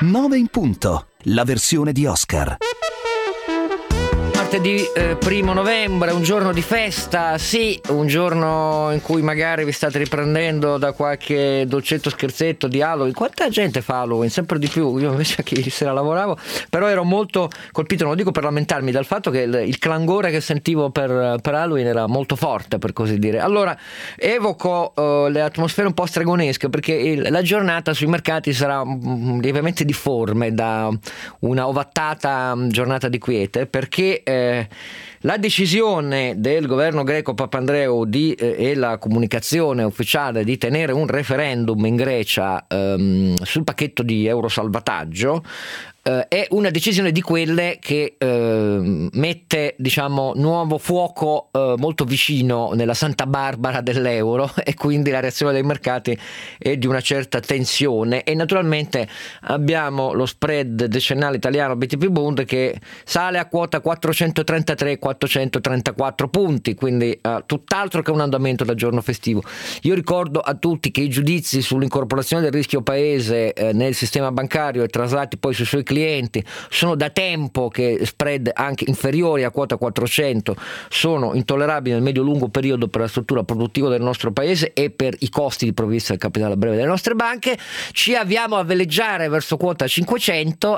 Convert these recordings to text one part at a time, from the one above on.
9 in punto, la versione di Oscar. Martedì 1 novembre, un giorno di festa, sì, un giorno in cui magari vi state riprendendo da qualche dolcetto scherzetto di Halloween. Quanta gente fa Halloween? Sempre di più. Io invece che ieri sera lavoravo, però ero molto colpito, non lo dico per lamentarmi, dal fatto che il clangore che sentivo per Halloween era molto forte, per così dire. Allora evoco le atmosfere un po' stregonesche, perché la giornata sui mercati sarà lievemente difforme da una ovattata giornata di quiete, perché la decisione del governo greco Papandreou e la comunicazione ufficiale di tenere un referendum in Grecia sul pacchetto di eurosalvataggio è una decisione di quelle che mette, diciamo, nuovo fuoco molto vicino nella Santa Barbara dell'euro, e quindi la reazione dei mercati è di una certa tensione. E naturalmente abbiamo lo spread decennale italiano BTP Bund che sale a quota 433-434 punti, quindi tutt'altro che un andamento da giorno festivo. Io ricordo a tutti che i giudizi sull'incorporazione del rischio paese nel sistema bancario e traslati poi sui suoi clienti sono da tempo che spread anche inferiori a quota 400 sono intollerabili nel medio-lungo periodo per la struttura produttiva del nostro paese e per i costi di provvista del capitale a breve delle nostre banche. Ci avviamo a veleggiare verso quota 500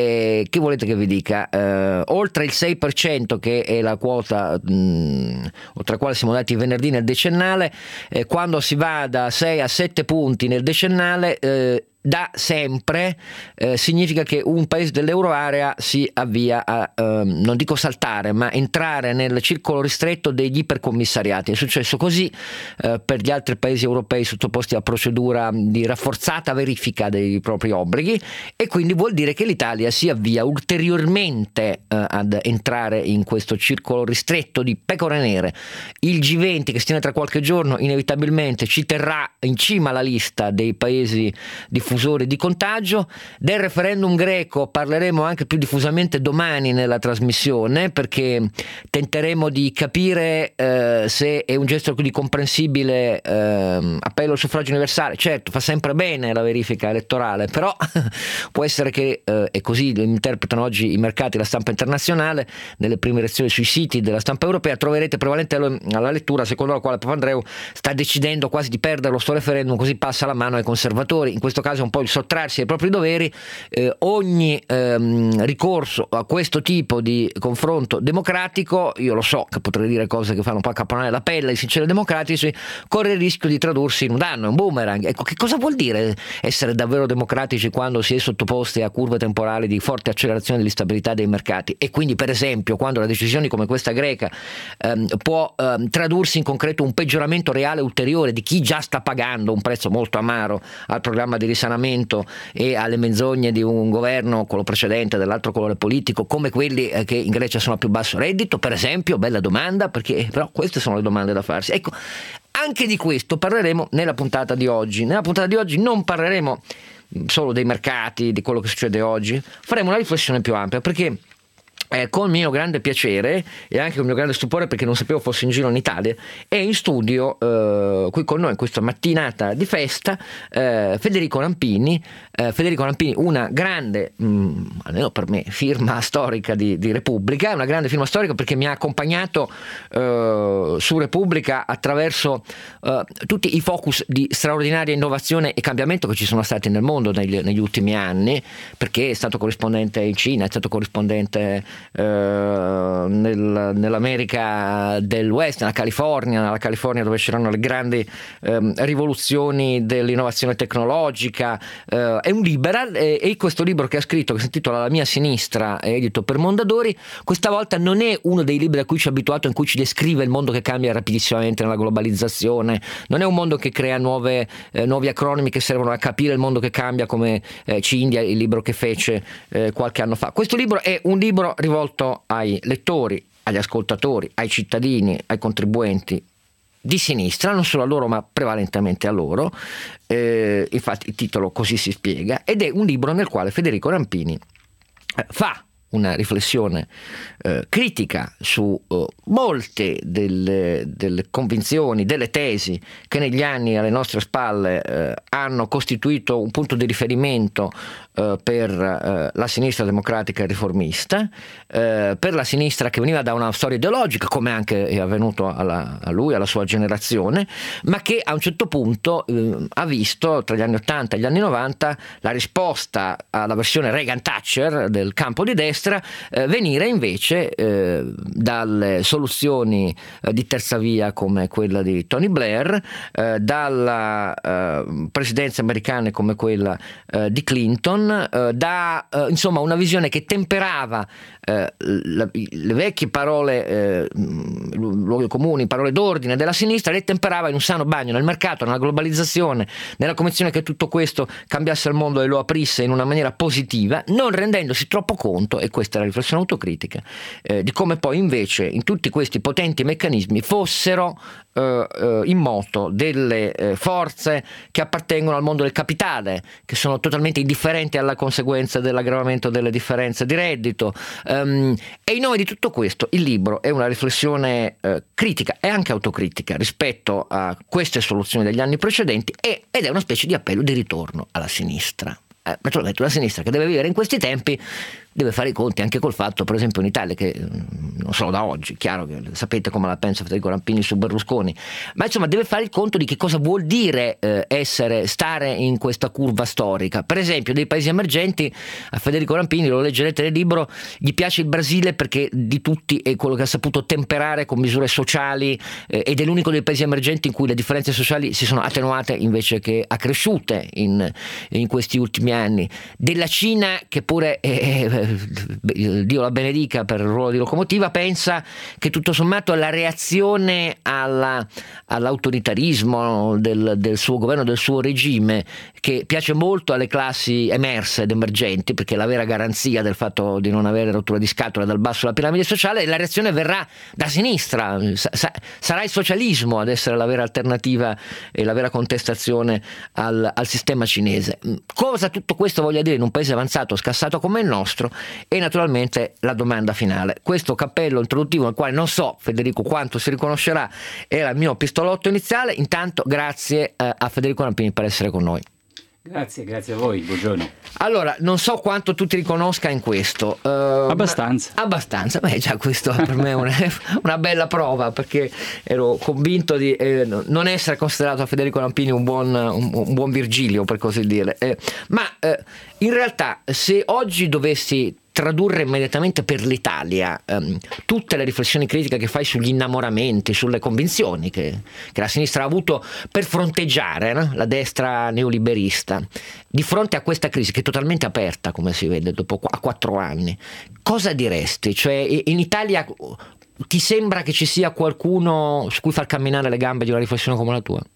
e che volete che vi dica? Oltre il 6% che è la quota oltre la quale siamo andati venerdì nel decennale, quando si va da 6 a 7 punti nel decennale da sempre significa che un paese dell'euroarea si avvia a non dico saltare, ma entrare nel circolo ristretto degli ipercommissariati. È successo così per gli altri paesi europei sottoposti a procedura di rafforzata verifica dei propri obblighi, e quindi vuol dire che l'Italia si avvia ulteriormente ad entrare in questo circolo ristretto di pecore nere. Il G20 che si tiene tra qualche giorno inevitabilmente ci terrà in cima alla lista dei paesi diffusori di contagio. Del referendum greco parleremo anche più diffusamente domani nella trasmissione, perché tenteremo di capire se è un gesto così comprensibile appello al suffragio universale. Certo, fa sempre bene la verifica elettorale, però può essere che e così lo interpretano oggi i mercati, la stampa internazionale, nelle prime lezioni sui siti della stampa europea troverete prevalente alla lettura secondo la quale Papandreou sta decidendo quasi di perderlo sto referendum, così passa la mano ai conservatori. In questo caso è un po' il sottrarsi ai propri doveri. Ogni ricorso a questo tipo di confronto democratico, io lo so che potrei dire cose che fanno un po' accapponare la pelle ai sinceri democratici, corre il rischio di tradursi in un danno, in un boomerang. Ecco, che cosa vuol dire essere davvero democratici quando si è sottoposti a curve temporali di forte accelerazione dell'instabilità dei mercati? E quindi, per esempio, quando la decisione come questa greca può tradursi in concreto un peggioramento reale ulteriore di chi già sta pagando un prezzo molto amaro al programma di risanamento e alle menzogne di un governo, quello precedente, dell'altro colore politico, come quelli che in Grecia sono a più basso reddito, per esempio? Bella domanda, perché però queste sono le domande da farsi. Ecco, anche di questo parleremo nella puntata di oggi. Nella puntata di oggi non parleremo solo dei mercati, di quello che succede oggi, faremo una riflessione più ampia, perché con mio grande piacere e anche con mio grande stupore, perché non sapevo fosse in giro in Italia, è in studio qui con noi in questa mattinata di festa Federico Rampini, una grande, almeno per me, firma storica di Repubblica, una grande firma storica perché mi ha accompagnato su Repubblica attraverso tutti i focus di straordinaria innovazione e cambiamento che ci sono stati nel mondo negli ultimi anni, perché è stato corrispondente in Cina, è stato corrispondente nell'America del West, nella California dove c'erano le grandi rivoluzioni dell'innovazione tecnologica. È un liberal e questo libro che ha scritto, che si intitola La mia sinistra, è edito per Mondadori, questa volta non è uno dei libri a cui ci è abituato, in cui ci descrive il mondo che cambia rapidissimamente nella globalizzazione, non è un mondo che crea nuovi acronimi che servono a capire il mondo che cambia, come Cindia, il libro che fece qualche anno fa. Questo libro è un libro rivolto ai lettori, agli ascoltatori, ai cittadini, ai contribuenti di sinistra, non solo a loro ma prevalentemente a loro, infatti il titolo così si spiega, ed è un libro nel quale Federico Rampini fa una riflessione critica su molte delle convinzioni, delle tesi che negli anni alle nostre spalle hanno costituito un punto di riferimento per la sinistra democratica e riformista, per la sinistra che veniva da una storia ideologica, come anche è avvenuto a lui, alla sua generazione, ma che a un certo punto ha visto tra gli anni 80 e gli anni 90 la risposta alla versione Reagan-Thatcher del campo di destra venire invece dalle soluzioni di terza via come quella di Tony Blair, dalla presidenza americana come quella di Clinton, da insomma una visione che temperava le vecchie parole, luoghi comuni, parole d'ordine della sinistra, le temperava in un sano bagno nel mercato, nella globalizzazione, nella convinzione che tutto questo cambiasse il mondo e lo aprisse in una maniera positiva, non rendendosi troppo conto, e questa è la riflessione autocritica, di come poi invece in tutti questi potenti meccanismi fossero in moto delle forze che appartengono al mondo del capitale, che sono totalmente indifferenti alla conseguenza dell'aggravamento delle differenze di reddito, e in nome di tutto questo il libro è una riflessione critica e anche autocritica rispetto a queste soluzioni degli anni precedenti ed è una specie di appello di ritorno alla sinistra. Naturalmente una sinistra che deve vivere in questi tempi deve fare i conti anche col fatto, per esempio in Italia, che non solo da oggi, chiaro che sapete come la pensa Federico Rampini su Berlusconi, ma insomma deve fare il conto di che cosa vuol dire stare in questa curva storica. Per esempio dei paesi emergenti, a Federico Rampini, lo leggerete nel libro, gli piace il Brasile perché di tutti è quello che ha saputo temperare con misure sociali ed è l'unico dei paesi emergenti in cui le differenze sociali si sono attenuate invece che accresciute in questi ultimi anni. Della Cina, che pure Dio la benedica per il ruolo di locomotiva, pensa che tutto sommato la reazione all'autoritarismo del suo governo, del suo regime, che piace molto alle classi emerse ed emergenti, perché è la vera garanzia del fatto di non avere rottura di scatola dal basso della piramide sociale, la reazione verrà da sinistra, sarà il socialismo ad essere la vera alternativa e la vera contestazione al sistema cinese. Cosa tutto questo voglia dire in un paese avanzato, scassato come il nostro? E naturalmente la domanda finale. Questo cappello introduttivo nel quale non so, Federico, quanto si riconoscerà, era il mio pistolotto iniziale. Intanto grazie a Federico Rampini per essere con noi. Grazie a voi, buongiorno. Allora, non so quanto tu ti riconosca in questo. Abbastanza, beh già questo per me è una bella prova, perché ero convinto di non essere considerato a Federico Rampini un buon Virgilio, per così dire. Ma in realtà se oggi dovessi tradurre immediatamente per l'Italia tutte le riflessioni critiche che fai sugli innamoramenti, sulle convinzioni che la sinistra ha avuto per fronteggiare, no? La destra neoliberista, di fronte a questa crisi che è totalmente aperta, come si vede dopo 4 anni, cosa diresti? Cioè, in Italia ti sembra che ci sia qualcuno su cui far camminare le gambe di una riflessione come la tua?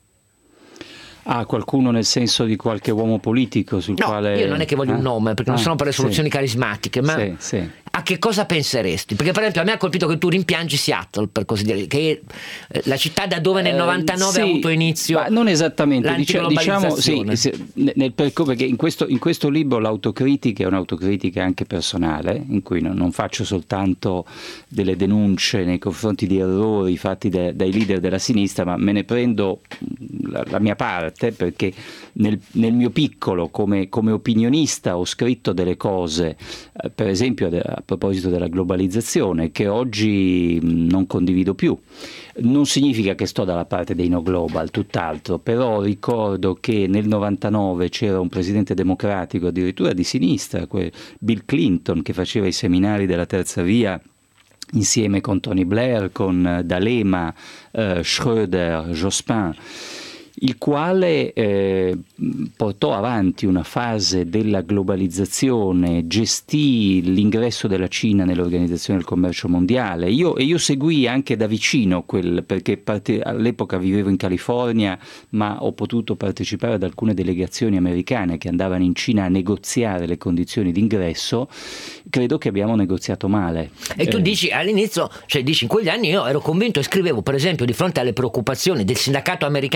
Qualcuno nel senso di qualche uomo politico sul quale... Io non è che voglio un nome, perché non sono per le soluzioni carismatiche, ma sì. A che cosa penseresti? Perché per esempio a me ha colpito che tu rimpiangi Seattle, per così dire, che è la città da dove nel 99 ha avuto inizio, ma non esattamente, diciamo perché in questo libro l'autocritica è un'autocritica anche personale, in cui non faccio soltanto delle denunce nei confronti di errori fatti dai leader della sinistra, ma me ne prendo la mia parte, perché nel mio piccolo come opinionista ho scritto delle cose, per esempio a proposito della globalizzazione, che oggi non condivido più. Non significa che sto dalla parte dei no global, tutt'altro, però ricordo che nel 99 c'era un presidente democratico addirittura di sinistra, Bill Clinton, che faceva i seminari della terza via insieme con Tony Blair, con D'Alema, Schröder, Jospin, il quale portò avanti una fase della globalizzazione, gestì l'ingresso della Cina nell'Organizzazione del Commercio Mondiale. Io seguii anche da vicino perché all'epoca vivevo in California, ma ho potuto partecipare ad alcune delegazioni americane che andavano in Cina a negoziare le condizioni d'ingresso. Credo che abbiamo negoziato male. E tu dici all'inizio, cioè dici in quegli anni io ero convinto e scrivevo, per esempio, di fronte alle preoccupazioni del sindacato americano che diceva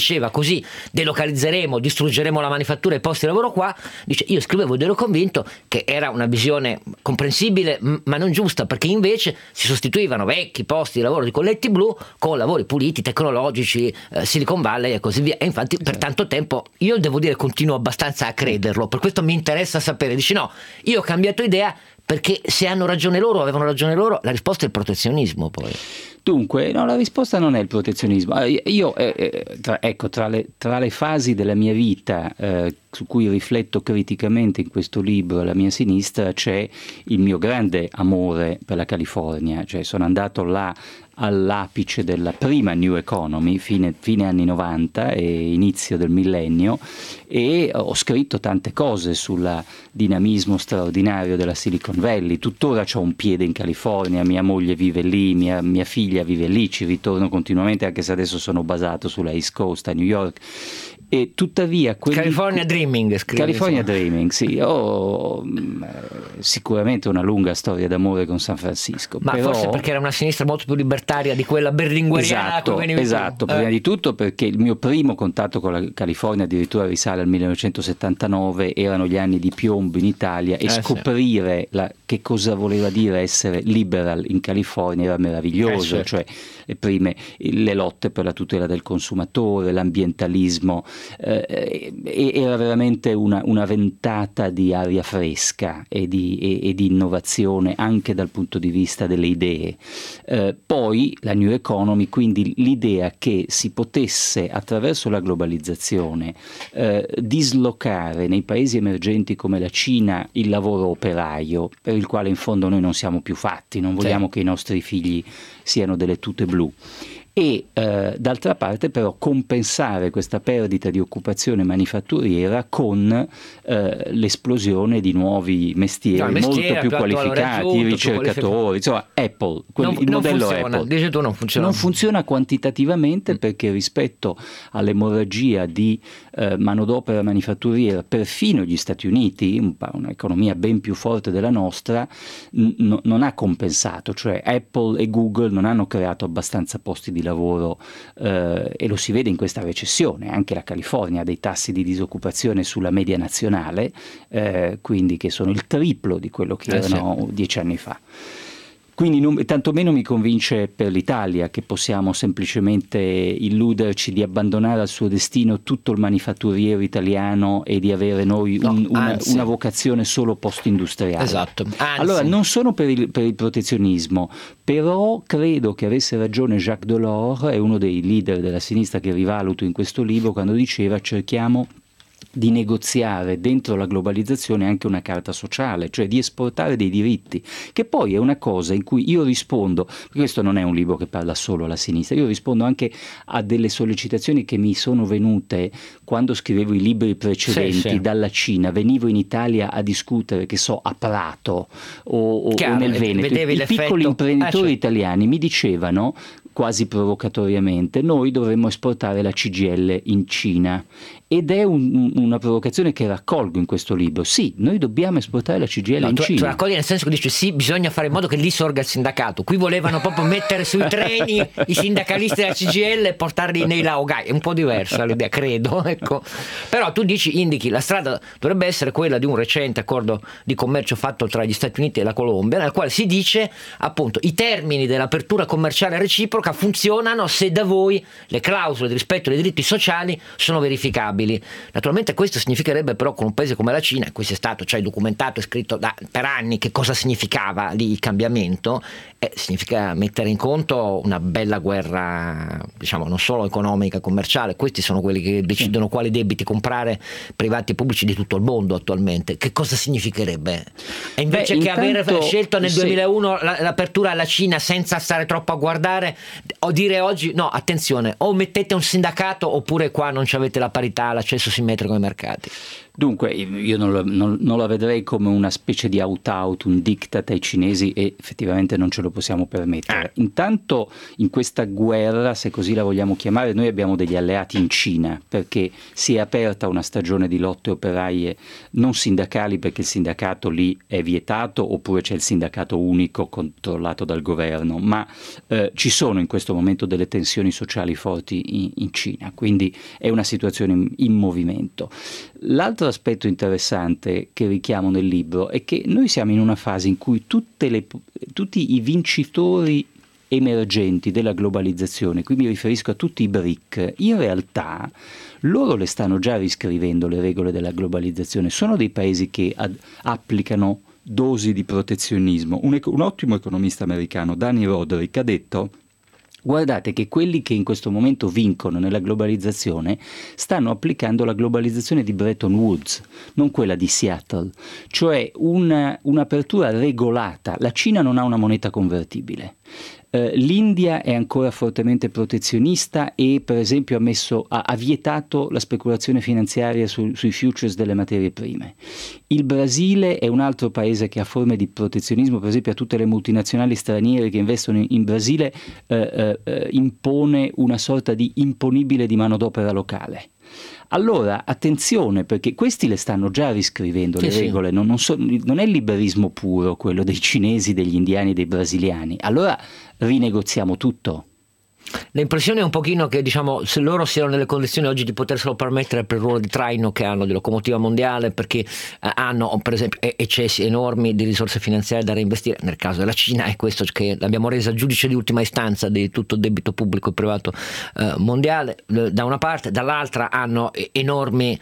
diceva così delocalizzeremo, distruggeremo la manifattura e i posti di lavoro qua, dice io scrivevo ed ero convinto che era una visione comprensibile ma non giusta, perché invece si sostituivano vecchi posti di lavoro di colletti blu con lavori puliti, tecnologici, Silicon Valley e così via. E infatti per tanto tempo, io devo dire continuo abbastanza a crederlo, per questo mi interessa sapere. Dici no, io ho cambiato idea perché se hanno ragione loro, avevano ragione loro, la risposta è il protezionismo poi. Dunque, no, la risposta non è il protezionismo. Io, tra le fasi della mia vita su cui rifletto criticamente in questo libro, La mia sinistra, c'è il mio grande amore per la California. Cioè, sono andato là all'apice della prima New Economy, fine anni 90 e inizio del millennio, e ho scritto tante cose sul dinamismo straordinario della Silicon Valley. Tuttora c'ho un piede in California, mia moglie vive lì, mia figlia vive lì, ci ritorno continuamente, anche se adesso sono basato sulla East Coast a New York. E tuttavia California Dreaming, California Dreaming, sì, ho sicuramente una lunga storia d'amore con San Francisco, ma però... forse perché era una sinistra molto più libertaria di quella berlingueriana. Esatto, prima di tutto perché il mio primo contatto con la California addirittura risale al 1979, erano gli anni di piombo in Italia, e scoprire che cosa voleva dire essere liberal in California era meraviglioso, cioè le lotte per la tutela del consumatore, l'ambientalismo, era veramente una ventata di aria fresca e di innovazione anche dal punto di vista delle idee. Poi la New Economy, quindi l'idea che si potesse attraverso la globalizzazione dislocare nei paesi emergenti come la Cina il lavoro operaio, per il quale in fondo noi non siamo più fatti, non vogliamo che i nostri figli siano delle tute blu. E d'altra parte però compensare questa perdita di occupazione manifatturiera con l'esplosione di nuovi mestieri molto più qualificati, i ricercatori, insomma Apple, il modello funziona, Apple. Dici tu, non funziona Quantitativamente perché rispetto all'emorragia di manodopera manifatturiera, perfino gli Stati Uniti, un'economia ben più forte della nostra, non ha compensato, cioè Apple e Google non hanno creato abbastanza posti di lavoro, e lo si vede in questa recessione. Anche la California ha dei tassi di disoccupazione sulla media nazionale, quindi che sono il triplo di quello che erano 10 anni fa. Quindi tantomeno mi convince per l'Italia che possiamo semplicemente illuderci di abbandonare al suo destino tutto il manifatturiero italiano e di avere noi una vocazione solo post-industriale. Esatto. Allora, non sono per il protezionismo, però credo che avesse ragione Jacques Delors, è uno dei leader della sinistra che rivaluto in questo libro, quando diceva cerchiamo di negoziare dentro la globalizzazione anche una carta sociale, cioè di esportare dei diritti, che poi è una cosa in cui io rispondo, perché questo non è un libro che parla solo alla sinistra, io rispondo anche a delle sollecitazioni che mi sono venute quando scrivevo i libri precedenti dalla Cina. Venivo in Italia a discutere, che so, a Prato o nel Veneto, i piccoli imprenditori italiani mi dicevano quasi provocatoriamente: noi dovremmo esportare la CGIL in Cina. Ed è una provocazione che raccolgo in questo libro. Sì, noi dobbiamo esportare la CGIL in Cina. Tu raccogli nel senso che dici sì, bisogna fare in modo che lì sorga il sindacato. Qui volevano proprio mettere sui treni i sindacalisti della CGIL e portarli nei laogai. È un po' diversa l'idea, credo. Ecco. Però tu indichi la strada dovrebbe essere quella di un recente accordo di commercio fatto tra gli Stati Uniti e la Colombia, nel quale si dice appunto i termini dell'apertura commerciale reciproca funzionano se da voi le clausole di rispetto dei diritti sociali sono verificabili. Naturalmente questo significherebbe però con un paese come la Cina, in cui si è stato documentato e scritto per anni che cosa significava lì il cambiamento, significa mettere in conto una bella guerra, diciamo, non solo economica, commerciale. Questi sono quelli che decidono quali debiti comprare, privati e pubblici, di tutto il mondo attualmente. Che cosa significherebbe? E invece che aver scelto nel 2001 l'apertura alla Cina senza stare troppo a guardare, o dire oggi no, attenzione, o mettete un sindacato oppure qua non ci avete la parità, l'accesso simmetrico ai mercati. Dunque io non la vedrei come una specie di out-out, un diktat ai cinesi, e effettivamente non ce lo possiamo permettere. Intanto in questa guerra, se così la vogliamo chiamare, noi abbiamo degli alleati in Cina, perché si è aperta una stagione di lotte operaie non sindacali, perché il sindacato lì è vietato, oppure c'è il sindacato unico controllato dal governo, ma ci sono in questo momento delle tensioni sociali forti in Cina, quindi è una situazione in movimento. L'altro aspetto interessante che richiamo nel libro è che noi siamo in una fase in cui tutti i vincitori emergenti della globalizzazione, qui mi riferisco a tutti i BRIC, in realtà loro le stanno già riscrivendo le regole della globalizzazione, sono dei paesi che applicano dosi di protezionismo. Un ottimo economista americano, Danny Roderick, ha detto: guardate che quelli che in questo momento vincono nella globalizzazione stanno applicando la globalizzazione di Bretton Woods, non quella di Seattle, cioè un'apertura regolata. La Cina non ha una moneta convertibile. L'India è ancora fortemente protezionista e per esempio ha vietato la speculazione finanziaria sui futures delle materie prime. Il Brasile è un altro paese che ha forme di protezionismo, per esempio a tutte le multinazionali straniere che investono in Brasile impone una sorta di imponibile di manodopera locale. Allora, attenzione, perché questi le stanno già riscrivendo le regole, non è il liberismo puro quello dei cinesi, degli indiani e dei brasiliani. Allora rinegoziamo tutto. L'impressione è un pochino che, diciamo, se loro siano nelle condizioni oggi di poterselo permettere per il ruolo di traino che hanno, di locomotiva mondiale, perché hanno per esempio eccessi enormi di risorse finanziarie da reinvestire, nel caso della Cina è questo che l'abbiamo resa giudice di ultima istanza di tutto il debito pubblico e privato mondiale, da una parte, dall'altra hanno enormi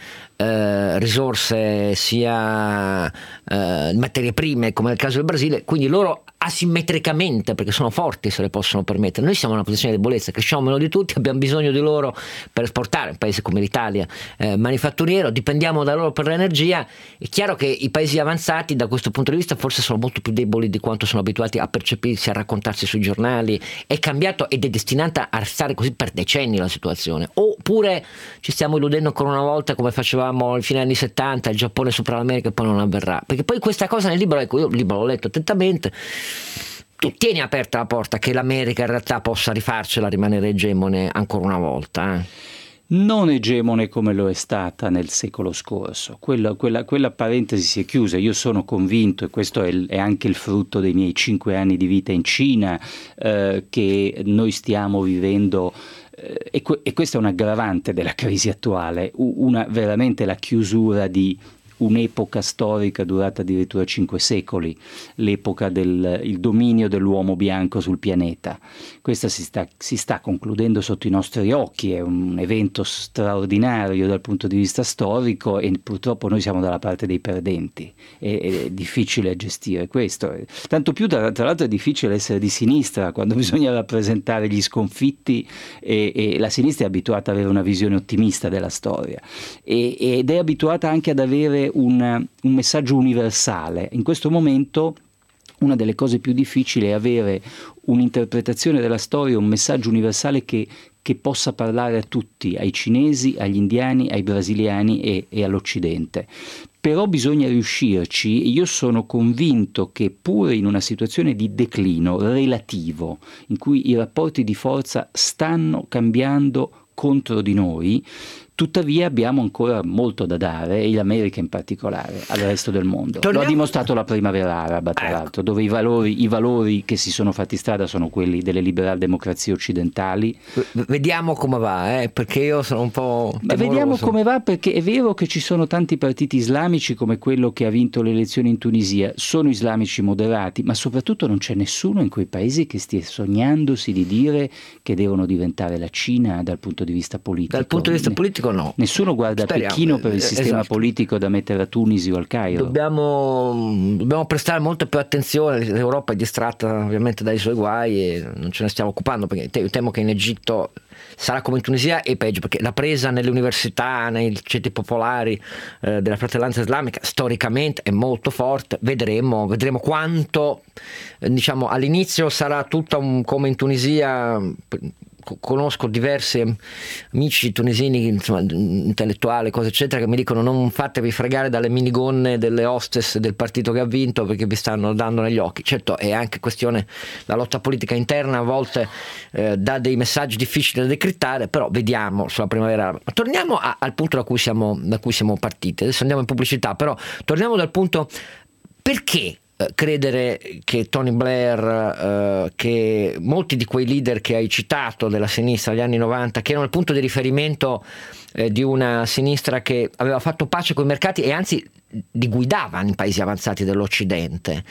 risorse sia materie prime come nel caso del Brasile, quindi loro asimmetricamente, perché sono forti, se le possono permettere. Noi siamo in una posizione di debolezza, cresciamo meno di tutti, abbiamo bisogno di loro per esportare, un paese come l'Italia manifatturiero, dipendiamo da loro per l'energia. È chiaro che i paesi avanzati da questo punto di vista forse sono molto più deboli di quanto sono abituati a percepirsi, a raccontarsi sui giornali. È cambiato ed è destinata a restare così per decenni la situazione, oppure ci stiamo illudendo ancora una volta come facevamo ai fine anni 70, il Giappone sopra l'America e poi non avverrà, perché poi questa cosa nel libro, ecco, io il libro l'ho letto attentamente, tu tieni aperta la porta che l'America in realtà possa rifarcela, rimanere egemone ancora una volta. Non egemone come lo è stata nel secolo scorso. Quella parentesi si è chiusa. Io sono convinto, e questo è anche il frutto dei miei 5 anni di vita in Cina, che noi stiamo vivendo, e questa è un aggravante della crisi attuale, veramente la chiusura di un'epoca storica durata addirittura 5 secoli, l'epoca il dominio dell'uomo bianco sul pianeta. Questa si sta concludendo sotto i nostri occhi, è un evento straordinario dal punto di vista storico e purtroppo noi siamo dalla parte dei perdenti. È difficile gestire questo, tanto più tra l'altro è difficile essere di sinistra quando bisogna rappresentare gli sconfitti e la sinistra è abituata ad avere una visione ottimista della storia ed è abituata anche ad avere un messaggio universale. In questo momento una delle cose più difficili è avere un'interpretazione della storia, un messaggio universale che possa parlare a tutti, ai cinesi, agli indiani, ai brasiliani e all'Occidente. Però bisogna riuscirci. Io sono convinto che pure in una situazione di declino relativo, in cui i rapporti di forza stanno cambiando contro di noi, tuttavia abbiamo ancora molto da dare, e l'America in particolare, al resto del mondo. Lo ha dimostrato la primavera araba, tra l'altro, dove i valori che si sono fatti strada sono quelli delle liberal democrazie occidentali. Vediamo come va, perché io sono un po' timoroso. Vediamo come va, perché è vero che ci sono tanti partiti islamici come quello che ha vinto le elezioni in Tunisia, sono islamici moderati, ma soprattutto non c'è nessuno in quei paesi che stia sognandosi di dire che devono diventare la Cina dal punto di vista politico. Dal punto di vista politico no. Nessuno guarda a Pechino per il sistema politico da mettere a Tunisi o al Cairo. Dobbiamo prestare molta più attenzione. L'Europa è distratta ovviamente dai suoi guai e non ce ne stiamo occupando, perché io temo che in Egitto sarà come in Tunisia e peggio, perché la presa nelle università, nei ceti popolari della fratellanza islamica storicamente è molto forte. Vedremo quanto, diciamo, all'inizio sarà tutta come in Tunisia. Conosco diversi amici tunisini, insomma, intellettuali, cose eccetera, che mi dicono: non fatevi fregare dalle minigonne delle hostess del partito che ha vinto, perché vi stanno dando negli occhi. Certo, è anche questione, la lotta politica interna a volte dà dei messaggi difficili da decrittare, però vediamo sulla primavera araba. Ma torniamo al punto da cui siamo partiti. Adesso andiamo in pubblicità, però torniamo dal punto: perché credere che Tony Blair, che molti di quei leader che hai citato della sinistra degli anni 90, che erano il punto di riferimento di una sinistra che aveva fatto pace con i mercati e anzi li guidava in paesi avanzati dell'Occidente,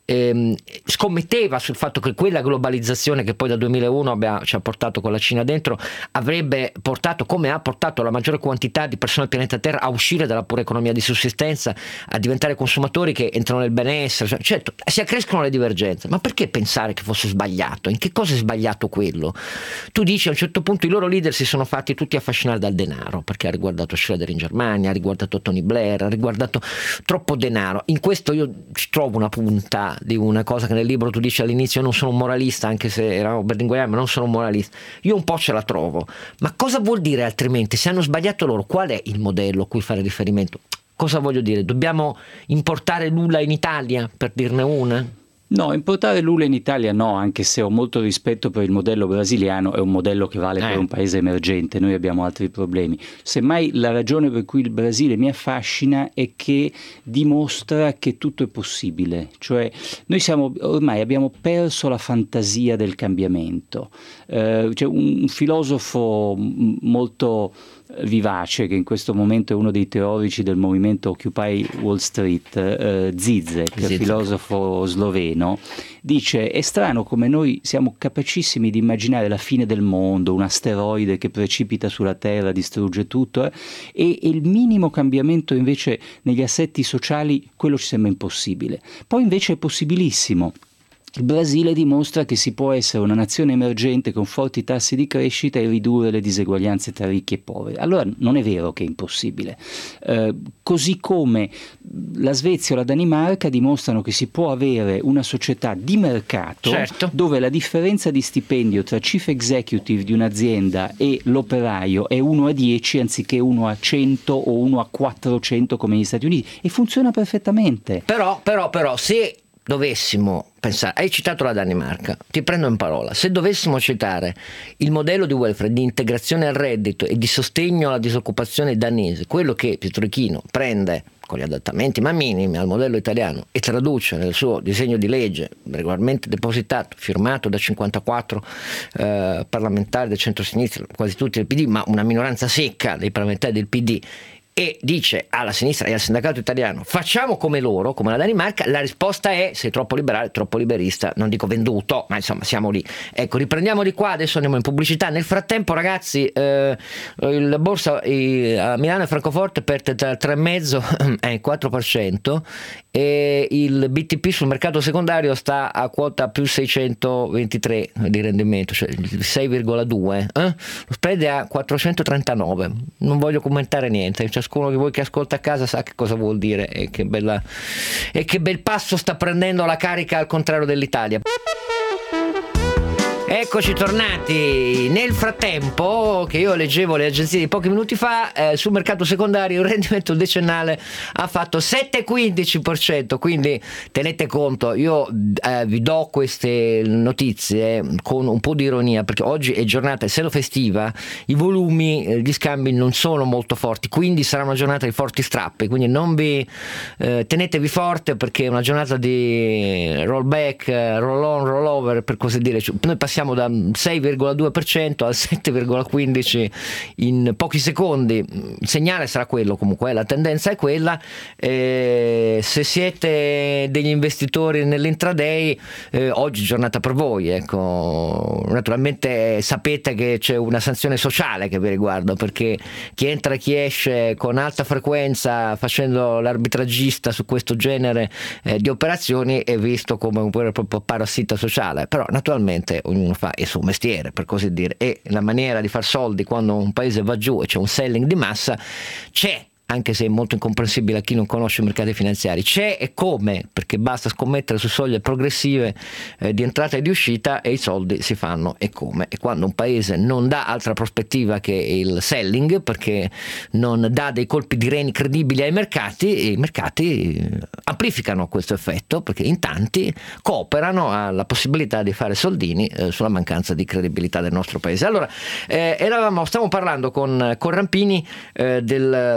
scommetteva sul fatto che quella globalizzazione che poi dal 2001 ci ha portato con la Cina dentro avrebbe portato, come ha portato la maggiore quantità di persone al pianeta Terra, a uscire dalla pura economia di sussistenza, a diventare consumatori che entrano nel benessere. Certo, si accrescono le divergenze, ma perché pensare che fosse sbagliato? In che cosa è sbagliato quello? Tu dici, a un certo punto i loro leader si sono fatti tutti affascinare dal denaro, perché ha riguardato Schroeder in Germania, ha riguardato Tony Blair, ha riguardato troppo denaro. In questo io ci trovo una punta di una cosa che nel libro tu dici all'inizio: io non sono un moralista, anche se eravamo Berlinguer, ma non sono un moralista. Io un po' ce la trovo, ma cosa vuol dire altrimenti? Se hanno sbagliato loro, qual è il modello a cui fare riferimento? Cosa voglio dire? Dobbiamo importare Lula in Italia, per dirne una? No, importare Lula in Italia no, anche se ho molto rispetto per il modello brasiliano, è un modello che vale per un paese emergente, noi abbiamo altri problemi. Semmai la ragione per cui il Brasile mi affascina è che dimostra che tutto è possibile, cioè noi ormai abbiamo perso la fantasia del cambiamento. C'è un filosofo molto vivace, che in questo momento è uno dei teorici del movimento Occupy Wall Street, Zizek, filosofo sloveno, dice: è strano come noi siamo capacissimi di immaginare la fine del mondo, un asteroide che precipita sulla Terra, distrugge tutto, e il minimo cambiamento invece negli assetti sociali, quello ci sembra impossibile. Poi invece è possibilissimo. Il Brasile dimostra che si può essere una nazione emergente con forti tassi di crescita e ridurre le diseguaglianze tra ricchi e poveri. Allora non è vero che è impossibile. Così come la Svezia o la Danimarca dimostrano che si può avere una società di mercato, certo, dove la differenza di stipendio tra chief executive di un'azienda e l'operaio è 1 a 10 anziché 1 a 100 o 1 a 400 come negli Stati Uniti, e funziona perfettamente. Però se dovessimo pensare, hai citato la Danimarca, ti prendo in parola, se dovessimo citare il modello di welfare, di integrazione al reddito e di sostegno alla disoccupazione danese, quello che Pietrechino prende con gli adattamenti ma minimi al modello italiano e traduce nel suo disegno di legge regolarmente depositato, firmato da 54 parlamentari del centro-sinistra, quasi tutti del PD, ma una minoranza secca dei parlamentari del PD, e dice alla sinistra e al sindacato italiano: facciamo come loro, come la Danimarca, la risposta è: sei troppo liberale, troppo liberista, non dico venduto, ma insomma siamo lì. Ecco, riprendiamo di qua, adesso andiamo in pubblicità. Nel frattempo, ragazzi, la borsa a Milano e Francoforte perde tra il 3,5% e il 4%, e il BTP sul mercato secondario sta a quota più 623 di rendimento, cioè il 6,2. Lo spread è a 439. Non voglio commentare niente, ciascuno di voi che ascolta a casa sa che cosa vuol dire e che bel passo sta prendendo la carica al contrario dell'Italia. Eccoci tornati. Nel frattempo, che io leggevo le agenzie di pochi minuti fa, sul mercato secondario il rendimento decennale ha fatto 7,15%, quindi tenete conto, io vi do queste notizie con un po' di ironia, perché oggi è giornata, essendo festiva, i volumi, gli scambi non sono molto forti, quindi sarà una giornata di forti strappi, quindi non vi tenetevi forte, perché è una giornata di rollback, roll on, roll over, per così dire. Noi passiamo da 6,2% al 7,15% in pochi secondi. Il segnale sarà quello, comunque la tendenza è quella. Se siete degli investitori nell'intraday, oggi è giornata per voi, ecco. Naturalmente sapete che c'è una sanzione sociale che vi riguarda, perché chi entra e chi esce con alta frequenza facendo l'arbitragista su questo genere di operazioni è visto come un vero e proprio parassita sociale. Però naturalmente ognuno fa il suo mestiere, per così dire, e la maniera di far soldi quando un paese va giù e c'è un selling di massa c'è, anche se è molto incomprensibile a chi non conosce i mercati finanziari. C'è, e come? Perché basta scommettere su soglie progressive di entrata e di uscita e i soldi si fanno e come. E quando un paese non dà altra prospettiva che il selling, perché non dà dei colpi di reni credibili ai mercati, i mercati amplificano questo effetto, perché in tanti cooperano alla possibilità di fare soldini sulla mancanza di credibilità del nostro paese. Allora, stavamo parlando con Rampini delle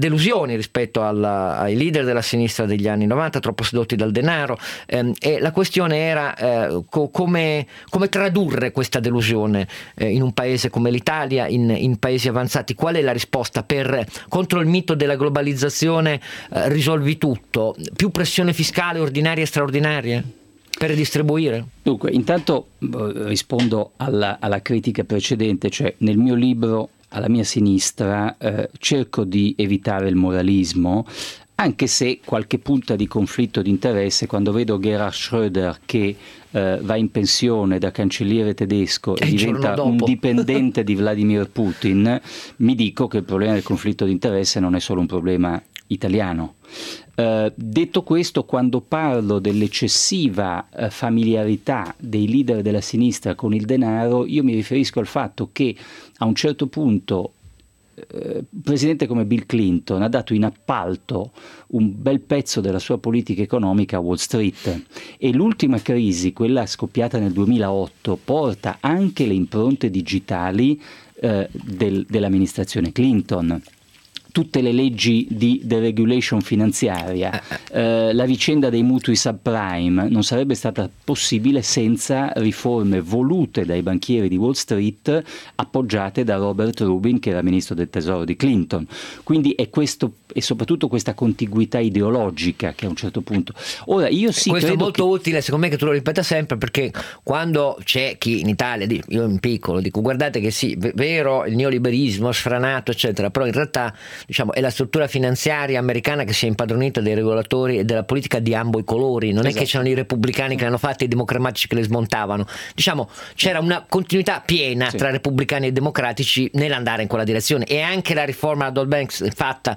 delusioni rispetto ai leader della sinistra degli anni 90, troppo sedotti dal denaro, e la questione era come tradurre questa delusione in un paese come l'Italia, in paesi avanzati. Qual è la risposta contro il mito della globalizzazione? Risolvi tutto? Più pressione fiscale ordinaria e straordinaria per redistribuire? Dunque, intanto rispondo alla critica precedente, cioè nel mio libro alla mia sinistra cerco di evitare il moralismo, anche se qualche punta di conflitto di interesse quando vedo Gerhard Schröder che va in pensione da cancelliere tedesco e diventa un dipendente di Vladimir Putin, mi dico che il problema del conflitto di interesse non è solo un problema italiano. Detto questo, quando parlo dell'eccessiva familiarità dei leader della sinistra con il denaro, io mi riferisco al fatto che a un certo punto un presidente come Bill Clinton ha dato in appalto un bel pezzo della sua politica economica a Wall Street, e l'ultima crisi, quella scoppiata nel 2008, porta anche le impronte digitali dell'amministrazione Clinton. Tutte le leggi di deregulation finanziaria, la vicenda dei mutui subprime non sarebbe stata possibile senza riforme volute dai banchieri di Wall Street, appoggiate da Robert Rubin, che era ministro del tesoro di Clinton. Quindi è questo, e soprattutto questa contiguità ideologica che a un certo punto. Ora io sì, questo credo è molto utile, secondo me, che tu lo ripeta sempre, perché quando c'è chi in Italia, io in piccolo dico guardate che sì, vero il neoliberismo sfranato eccetera, però in realtà diciamo è la struttura finanziaria americana che si è impadronita dei regolatori e della politica di ambo i colori, non è che c'erano i repubblicani che l'hanno fatta e i democratici che le smontavano, diciamo c'era una continuità piena tra repubblicani e democratici nell'andare in quella direzione, e anche la riforma alla Dodd-Frank fatta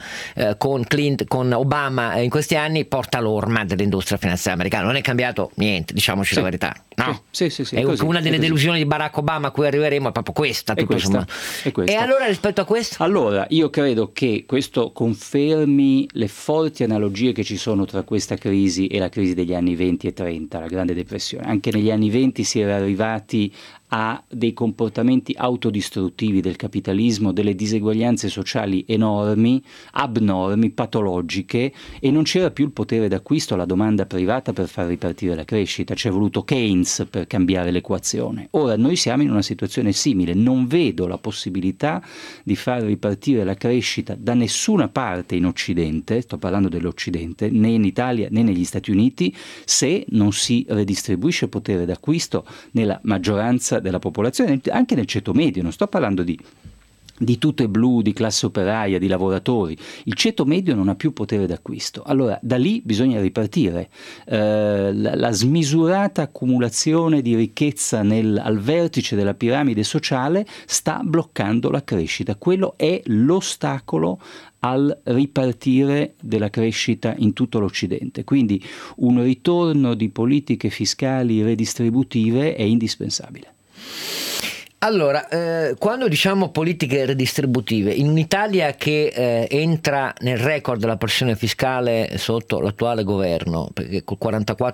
con Obama in questi anni porta l'orma dell'industria finanziaria americana. Non è cambiato niente, diciamoci la verità. No? Sì, è così, una delle delusioni di Barack Obama a cui arriveremo è proprio questa. E allora rispetto a questo? Allora, io credo che questo confermi le forti analogie che ci sono tra questa crisi e la crisi degli anni 20 e 30, la Grande Depressione. Anche negli anni 20 si era arrivati a dei comportamenti autodistruttivi del capitalismo, delle diseguaglianze sociali enormi, abnormi, patologiche, e non c'era più il potere d'acquisto, la domanda privata per far ripartire la crescita. C'è voluto Keynes per cambiare l'equazione. Ora noi siamo in una situazione simile, non vedo la possibilità di far ripartire la crescita da nessuna parte in Occidente, sto parlando dell'Occidente, né in Italia né negli Stati Uniti, se non si redistribuisce potere d'acquisto nella maggioranza della popolazione, anche nel ceto medio. Non sto parlando di tute blu, di classe operaia, di lavoratori. Il ceto medio non ha più potere d'acquisto. Allora da lì bisogna ripartire. La smisurata accumulazione di ricchezza al vertice della piramide sociale sta bloccando la crescita. Quello è l'ostacolo al ripartire della crescita in tutto l'Occidente. Quindi un ritorno di politiche fiscali redistributive è indispensabile. Allora, quando diciamo politiche redistributive, in un'Italia che entra nel record della pressione fiscale sotto l'attuale governo, perché col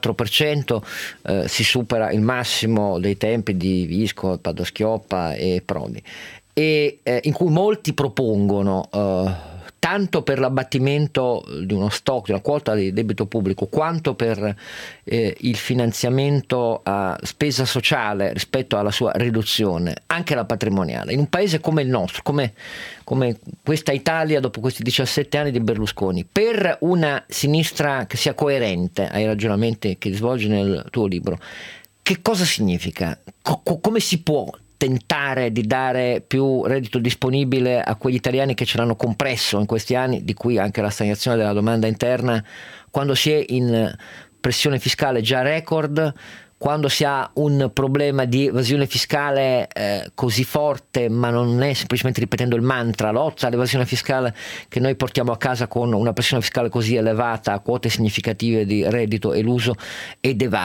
44% si supera il massimo dei tempi di Visco, Padoa-Schioppa e Prodi, e in cui molti propongono tanto per l'abbattimento di uno stock, di una quota di debito pubblico, quanto per il finanziamento a spesa sociale rispetto alla sua riduzione, anche la patrimoniale. In un paese come il nostro, come questa Italia dopo questi 17 anni di Berlusconi, per una sinistra che sia coerente ai ragionamenti che svolgi nel tuo libro, che cosa significa? Come si può tentare di dare più reddito disponibile a quegli italiani che ce l'hanno compresso in questi anni, di cui anche la stagnazione della domanda interna, quando si è in pressione fiscale già record, quando si ha un problema di evasione fiscale così forte, ma non è semplicemente ripetendo il mantra lotta all'evasione fiscale che noi portiamo a casa con una pressione fiscale così elevata, quote significative di reddito eluso ed evaso.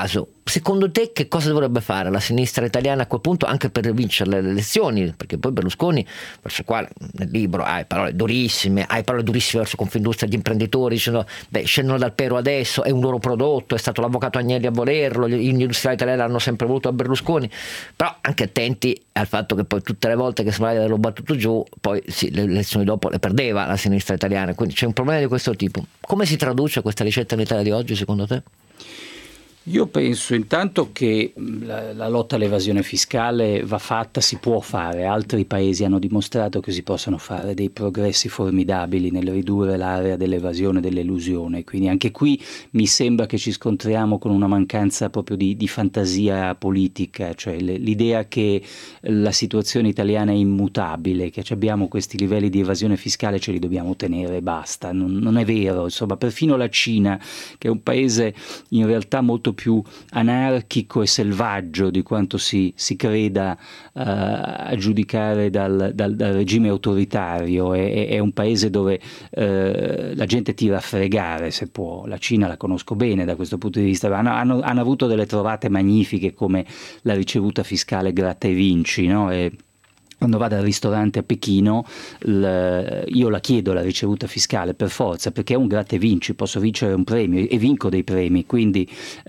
secondo te che cosa dovrebbe fare la sinistra italiana a quel punto, anche per vincere le elezioni? Perché poi Berlusconi, verso il quale nel libro hai parole durissime verso Confindustria, gli imprenditori dicendo scendono dal pero adesso, è un loro prodotto, è stato l'avvocato Agnelli a volerlo, gli industriali italiani hanno sempre voluto a Berlusconi, però anche attenti al fatto che poi tutte le volte che sembrava di averlo battuto giù, poi sì, le elezioni dopo le perdeva la sinistra italiana, quindi c'è un problema di questo tipo. Come si traduce questa ricetta in Italia di oggi secondo te? Io penso intanto che la lotta all'evasione fiscale va fatta, si può fare. Altri paesi hanno dimostrato che si possono fare dei progressi formidabili nel ridurre l'area dell'evasione e dell'elusione, quindi anche qui mi sembra che ci scontriamo con una mancanza proprio di fantasia politica, cioè l'idea che la situazione italiana è immutabile, che abbiamo questi livelli di evasione fiscale, ce li dobbiamo tenere e basta. Non è vero, insomma, perfino la Cina, che è un paese in realtà molto più anarchico e selvaggio di quanto si creda a giudicare dal regime autoritario, è un paese dove la gente tira a fregare se può. La Cina la conosco bene da questo punto di vista, hanno avuto delle trovate magnifiche come la ricevuta fiscale gratta e vinci, no? Quando vado al ristorante a Pechino io la chiedo la ricevuta fiscale per forza, perché è un gratta e vinci, posso vincere un premio e vinco dei premi, quindi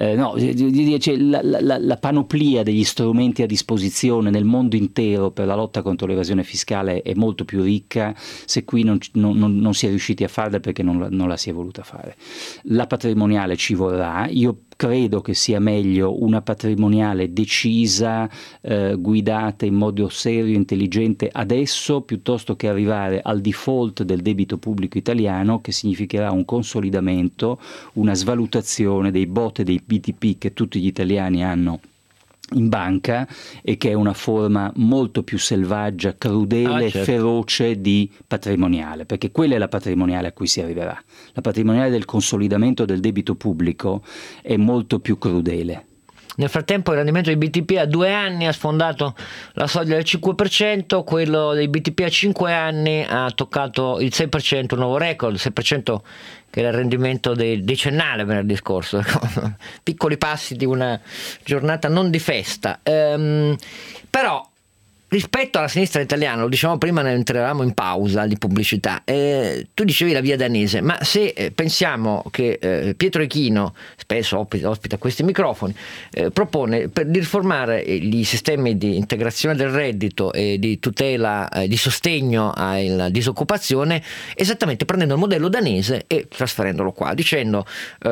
la panoplia degli strumenti a disposizione nel mondo intero per la lotta contro l'evasione fiscale è molto più ricca, se qui non si è riusciti a farla perché non la si è voluta fare. La patrimoniale ci vorrà, io credo che sia meglio una patrimoniale decisa, guidata in modo serio e intelligente adesso, piuttosto che arrivare al default del debito pubblico italiano, che significherà un consolidamento, una svalutazione dei BOT e dei BTP che tutti gli italiani hanno in banca e che è una forma molto più selvaggia, crudele, certo, feroce di patrimoniale, perché quella è la patrimoniale a cui si arriverà. La patrimoniale del consolidamento del debito pubblico è molto più crudele. Nel frattempo il rendimento dei BTP a 2 anni ha sfondato la soglia del 5%, quello dei BTP a 5 anni ha toccato il 6%, un nuovo record, il 6% che era il rendimento decennale venerdì scorso. Piccoli passi di una giornata non di festa. Però rispetto alla sinistra italiana, lo dicevamo prima, ne entravamo in pausa di pubblicità, tu dicevi la via danese, ma se pensiamo che Pietro Ichino, spesso ospita questi microfoni, propone di riformare gli sistemi di integrazione del reddito e di tutela, di sostegno alla disoccupazione, esattamente prendendo il modello danese e trasferendolo qua, dicendo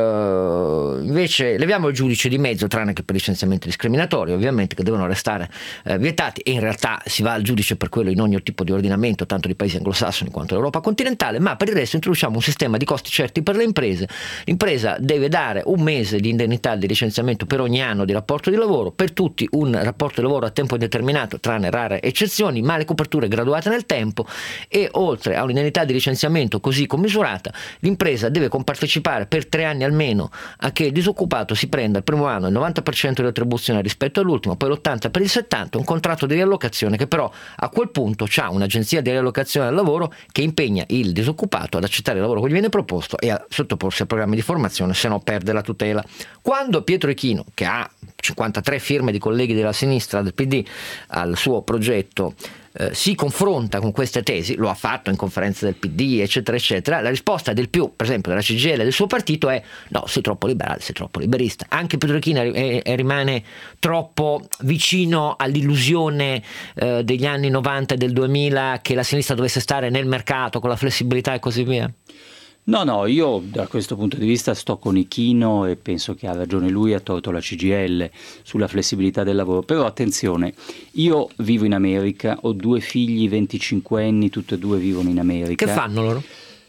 invece leviamo il giudice di mezzo, tranne che per licenziamenti discriminatori, ovviamente, che devono restare vietati, e in realtà si va al giudice per quello in ogni tipo di ordinamento, tanto di paesi anglosassoni quanto l'Europa continentale, ma per il resto introduciamo un sistema di costi certi per le imprese. L'impresa deve dare 1 mese di indennità di licenziamento per ogni anno di rapporto di lavoro, per tutti un rapporto di lavoro a tempo indeterminato, tranne rare eccezioni, ma le coperture graduate nel tempo, e oltre a un'indennità di licenziamento così commisurata, l'impresa deve compartecipare per 3 anni almeno a che il disoccupato si prenda il primo anno il 90% di retribuzione rispetto all'ultimo, poi l'80% per il 70%, un contratto di riallocazione che però a quel punto c'ha un'agenzia di riallocazione del lavoro che impegna il disoccupato ad accettare il lavoro che gli viene proposto e a sottoporsi a programmi di formazione, se no perde la tutela. Quando Pietro Ichino, che ha 53 firme di colleghi della sinistra del PD al suo progetto, si confronta con queste tesi, lo ha fatto in conferenze del PD eccetera eccetera, la risposta del più, per esempio della CGIL e del suo partito, è no, sei troppo liberale, sei troppo liberista. Anche Pietro Ichino rimane troppo vicino all'illusione degli anni 90 e del 2000 che la sinistra dovesse stare nel mercato con la flessibilità e così via. No, io da questo punto di vista sto con Ichino e penso che ha ragione lui, ha torto la CGIL sulla flessibilità del lavoro. Però attenzione, io vivo in America, ho 2 figli 25 anni, tutti e 2 vivono in America. Che fanno loro?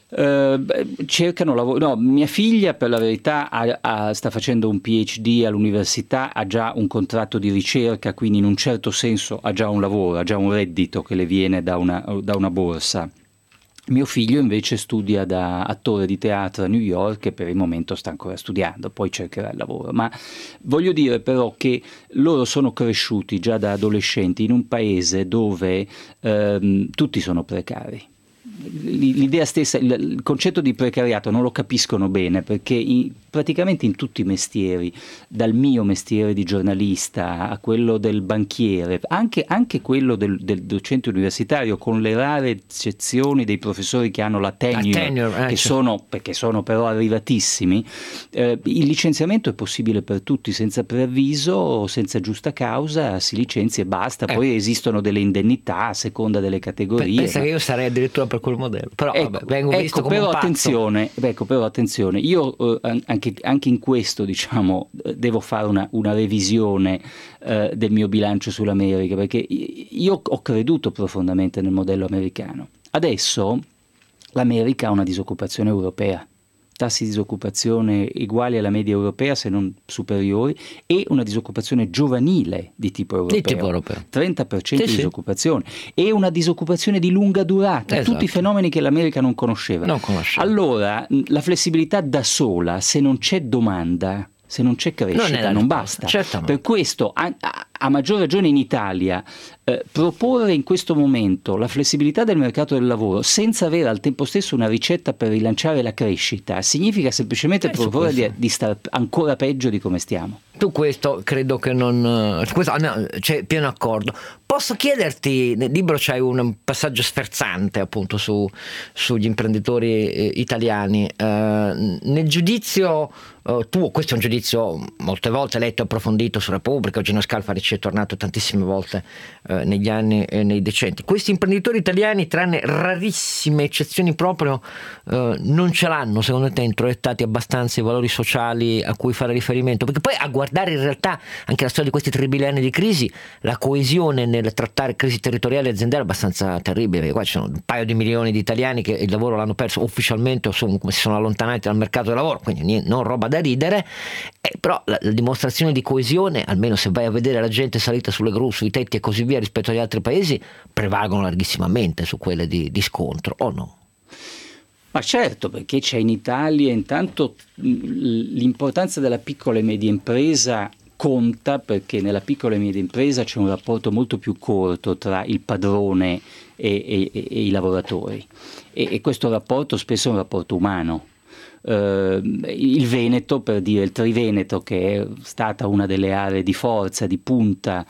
Cercano lavoro. No, mia figlia per la verità sta facendo un PhD all'università, ha già un contratto di ricerca, quindi in un certo senso ha già un lavoro, ha già un reddito che le viene da una borsa. Mio figlio invece studia da attore di teatro a New York e per il momento sta ancora studiando, poi cercherà il lavoro. Ma voglio dire però che loro sono cresciuti già da adolescenti in un paese dove tutti sono precari. L'idea stessa, il concetto di precariato non lo capiscono bene, perché praticamente in tutti i mestieri, dal mio mestiere di giornalista a quello del banchiere, anche quello del docente universitario, con le rare eccezioni dei professori che hanno la tenure perché sono però arrivatissimi. Il licenziamento è possibile per tutti, senza preavviso, senza giusta causa, si licenzia e basta. Poi esistono delle indennità a seconda delle categorie. Pensa che io sarei addirittura per quel modello, però vengo visto come un pazzo. Però attenzione, io anche in questo, diciamo, devo fare una revisione del mio bilancio sull'America, perché io ho creduto profondamente nel modello americano. Adesso l'America ha una disoccupazione europea, tassi di disoccupazione uguali alla media europea se non superiori, e una disoccupazione giovanile di tipo europeo. 30% di disoccupazione e una disoccupazione di lunga durata, tutti i fenomeni che l'America non conosceva. Allora la flessibilità da sola, se non c'è domanda, se non c'è crescita, non basta. Per questo a maggior ragione in Italia proporre in questo momento la flessibilità del mercato del lavoro senza avere al tempo stesso una ricetta per rilanciare la crescita significa semplicemente proporre di stare ancora peggio di come stiamo. Tu questo credo che non... c'è pieno accordo. Posso chiederti, nel libro c'hai un passaggio sferzante appunto sugli imprenditori italiani, nel giudizio tuo, questo è un giudizio molte volte letto e approfondito su Repubblica, Eugenio Scalfari ci è tornato tantissime volte negli anni e nei decenni. Questi imprenditori italiani, tranne rarissime eccezioni proprio, non ce l'hanno secondo te introiettati abbastanza i valori sociali a cui fare riferimento? Perché poi a guardare in realtà anche la storia di questi 3 bilenni di crisi, la coesione nel trattare crisi territoriali e aziendali è abbastanza terribile, perché qua ci sono un paio di milioni di italiani che il lavoro l'hanno perso ufficialmente o si sono allontanati dal mercato del lavoro, quindi non roba da ridere, però la dimostrazione di coesione, almeno se vai a vedere la gente salita sulle gru, sui tetti e così via rispetto agli altri paesi, prevalgono larghissimamente su quelle di scontro, o no? Ma certo, perché c'è in Italia intanto l'importanza della piccola e media impresa conta, perché nella piccola e media impresa c'è un rapporto molto più corto tra il padrone e i lavoratori, e questo rapporto spesso è un rapporto umano. Il Veneto, per dire, il Triveneto, che è stata una delle aree di forza, di punta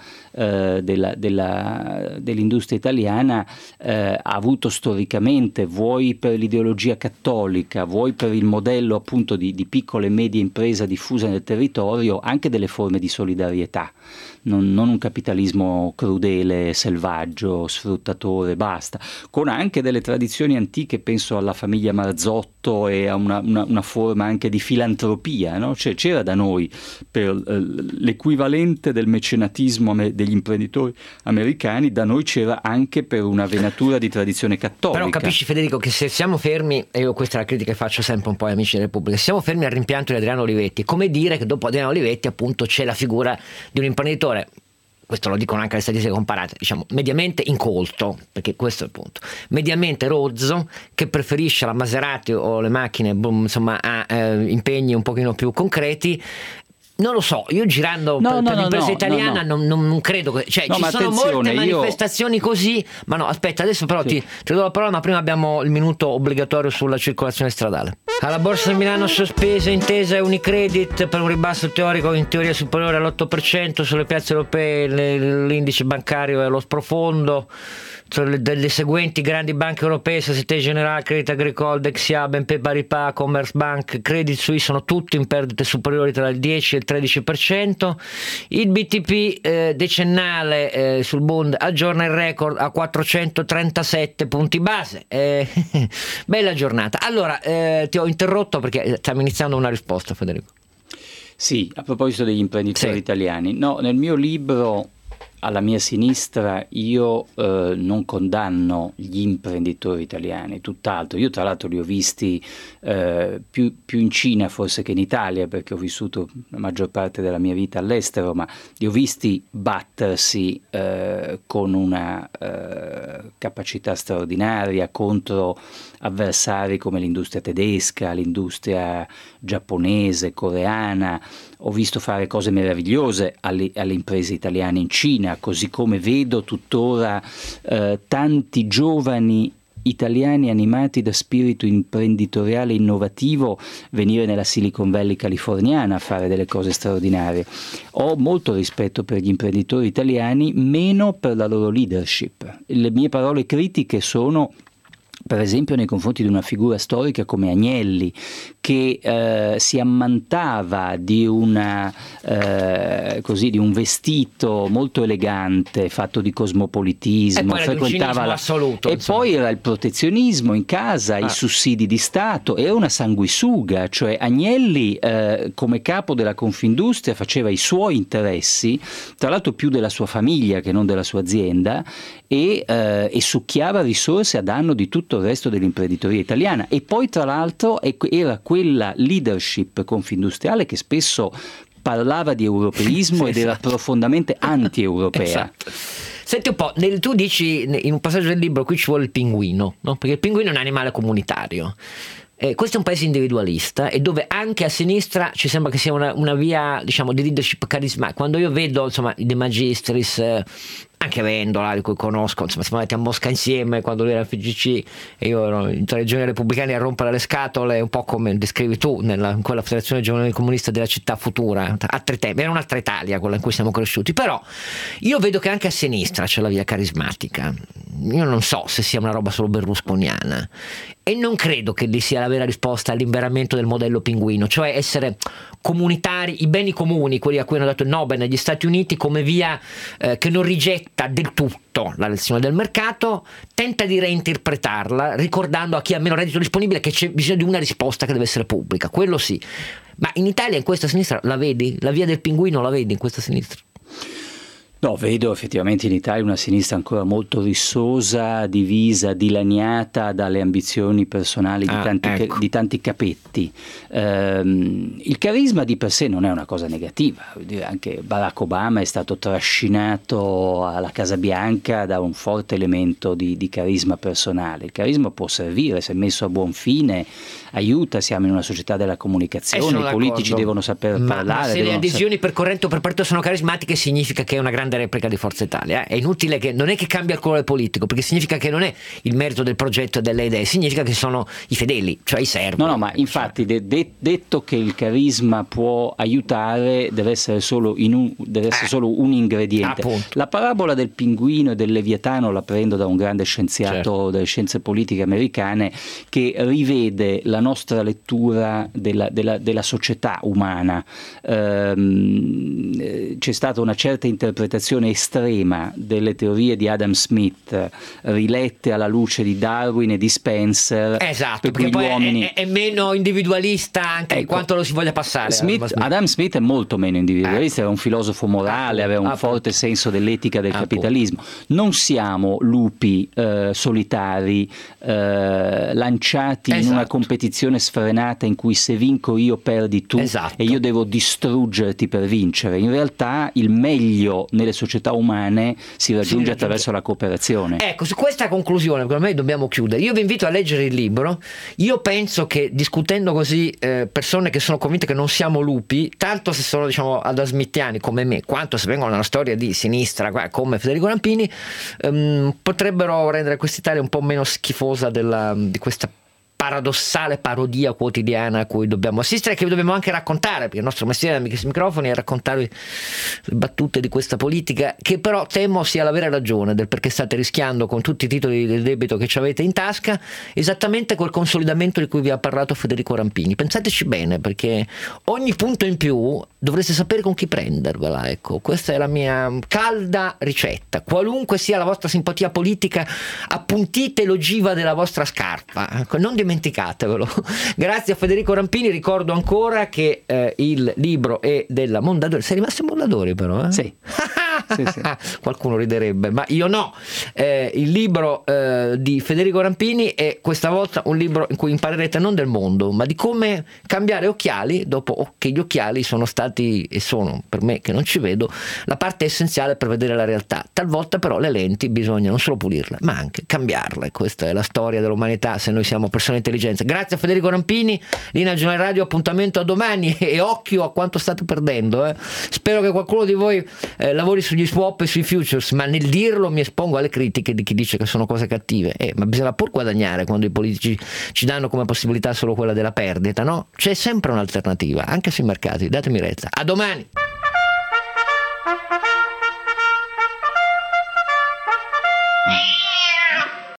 dell'industria italiana, ha avuto storicamente, vuoi per l'ideologia cattolica, vuoi per il modello appunto di piccola e media impresa diffusa nel territorio, anche delle forme di solidarietà, non un capitalismo crudele, selvaggio, sfruttatore, basta, con anche delle tradizioni antiche, penso alla famiglia Marzotto e a una forma anche di filantropia, no? Cioè, c'era da noi per l'equivalente del mecenatismo degli imprenditori americani, da noi c'era anche per una venatura di tradizione cattolica. Però capisci, Federico, che se siamo fermi, e io questa è la critica che faccio sempre un po' agli amici della Repubblica, se siamo fermi al rimpianto di Adriano Olivetti, come dire che dopo Adriano Olivetti appunto c'è la figura di un imprenditore, questo lo dicono anche le statistiche comparate, diciamo mediamente incolto, perché questo è il punto, mediamente rozzo, che preferisce la Maserati o le macchine insomma a impegni un pochino più concreti. Non lo so, io girando per l'impresa italiana non credo che, cioè, ci sono molte manifestazioni così, ma no, aspetta, adesso però ti do la parola, ma prima abbiamo il minuto obbligatorio sulla circolazione stradale. Alla Borsa di Milano sospesa intesa Unicredit per un ribasso teorico in teoria superiore all'8%, sulle piazze europee l'indice bancario è allo sprofondo. Delle seguenti grandi banche europee, Société Générale, Crédit Agricole, Dexia, BNP Paribas, Commerzbank, Credit Suisse, sono tutti in perdite superiori tra il 10 e il 13%. Il BTP decennale sul Bund aggiorna il record a 437 punti base. Bella giornata. Allora, ti ho interrotto perché stiamo iniziando una risposta, Federico. Sì, a proposito degli imprenditori italiani. No, nel mio libro alla mia sinistra io non condanno gli imprenditori italiani, tutt'altro. Io tra l'altro li ho visti più in Cina forse che in Italia, perché ho vissuto la maggior parte della mia vita all'estero, ma li ho visti battersi con una capacità straordinaria contro avversari come l'industria tedesca, l'industria giapponese, coreana. Ho visto fare cose meravigliose alle imprese italiane in Cina, così come vedo tuttora tanti giovani italiani animati da spirito imprenditoriale innovativo venire nella Silicon Valley californiana a fare delle cose straordinarie. Ho molto rispetto per gli imprenditori italiani, meno per la loro leadership. Le mie parole critiche sono per esempio nei confronti di una figura storica come Agnelli, che si ammantava di un vestito molto elegante fatto di cosmopolitismo, frequentava assoluto, e poi era il protezionismo in casa, i sussidi di Stato, era una sanguisuga. Cioè Agnelli come capo della Confindustria faceva i suoi interessi, tra l'altro più della sua famiglia che non della sua azienda, e succhiava risorse a danno di tutto il resto dell'imprenditoria italiana. E poi tra l'altro era quella leadership confindustriale che spesso parlava di europeismo ed era profondamente anti-europea. Esatto. Senti un po', tu dici in un passaggio del libro qui ci vuole il pinguino, no? Perché il pinguino è un animale comunitario. Questo è un paese individualista e dove anche a sinistra ci sembra che sia una via, diciamo, di leadership carismatica. Quando io vedo, insomma, De Magistris, anche Vendola, di cui conosco, insomma, siamo andati a Mosca insieme quando lui era al FGC e io ero in tre regioni repubblicane a rompere le scatole, un po' come descrivi tu in quella federazione giovanile comunista della città futura. Altri tempi, era un'altra Italia quella in cui siamo cresciuti, però io vedo che anche a sinistra c'è la via carismatica. Io non so se sia una roba solo berlusconiana e non credo che lì sia la vera risposta all'inveramento del modello pinguino, cioè essere comunitari, i beni comuni, quelli a cui hanno dato il Nobel negli Stati Uniti, come via che non rigetta del tutto la lezione del mercato, tenta di reinterpretarla ricordando a chi ha meno reddito disponibile che c'è bisogno di una risposta che deve essere pubblica, quello sì. Ma in Italia in questa sinistra la vedi? La via del pinguino la vedi in questa sinistra? No, vedo effettivamente in Italia una sinistra ancora molto rissosa, divisa, dilaniata dalle ambizioni personali di tanti capetti. Il carisma di per sé non è una cosa negativa. Anche Barack Obama è stato trascinato alla Casa Bianca da un forte elemento di carisma personale. Il carisma può servire, se messo a buon fine, aiuta, siamo in una società della comunicazione, i politici devono saper parlare. Ma se le adesioni per corrente o per partito sono carismatiche, significa che è una grande replica di Forza Italia. È inutile non è che cambia il colore politico, perché significa che non è il merito del progetto e delle idee, significa che sono i fedeli, cioè i servi. No, ma infatti detto che il carisma può aiutare, deve essere solo un ingrediente. Appunto. La parabola del pinguino e del leviatano la prendo da un grande scienziato delle scienze politiche americane che rivede la nostra lettura della società umana. C'è stata una certa interpretazione estrema delle teorie di Adam Smith, rilette alla luce di Darwin e di Spencer. Esatto, perché poi uomini... è meno individualista anche in quanto lo si voglia passare. Adam Smith è molto meno individualista, era un filosofo morale, aveva un forte senso dell'etica del capitalismo. Non siamo lupi solitari lanciati in una competizione sfrenata in cui se vinco io perdi tu e io devo distruggerti per vincere. In realtà il meglio nelle società umane si raggiunge attraverso la cooperazione. Ecco, su questa conclusione per me dobbiamo chiudere. Io vi invito a leggere il libro. Io penso che discutendo così persone che sono convinte che non siamo lupi, tanto se sono, diciamo, adasmittiani come me, quanto se vengono da una storia di sinistra come Federico Rampini, potrebbero rendere quest'Italia un po' meno schifosa di questa paradossale parodia quotidiana a cui dobbiamo assistere e che dobbiamo anche raccontare, perché il nostro mestiere da microfoni è raccontare le battute di questa politica, che però temo sia la vera ragione del perché state rischiando con tutti i titoli del debito che ci avete in tasca esattamente quel consolidamento di cui vi ha parlato Federico Rampini. Pensateci bene, perché ogni punto in più dovreste sapere con chi prendervela. Ecco, questa è la mia calda ricetta. Qualunque sia la vostra simpatia politica, appuntite l'ogiva della vostra scarpa, ecco, non dimenticatevelo. Grazie a Federico Rampini. Ricordo ancora che il libro è della Mondadori. Sei rimasto Mondadori però? Sì. Sì. Qualcuno riderebbe, ma io no. Il libro di Federico Rampini è questa volta un libro in cui imparerete non del mondo, ma di come cambiare occhiali dopo che gli occhiali sono stati e sono, per me che non ci vedo, la parte essenziale per vedere la realtà. Talvolta però le lenti bisogna non solo pulirle ma anche cambiarle. Questa è la storia dell'umanità se noi siamo persone intelligenti. Grazie a Federico Rampini. Linea Giornale Radio, appuntamento a domani e occhio a quanto state perdendo. Spero che qualcuno di voi lavori su sugli swap e sui futures, ma nel dirlo mi espongo alle critiche di chi dice che sono cose cattive. Ma bisogna pur guadagnare quando i politici ci danno come possibilità solo quella della perdita, no? C'è sempre un'alternativa, anche sui mercati. Datemi retta. A domani! Yeah.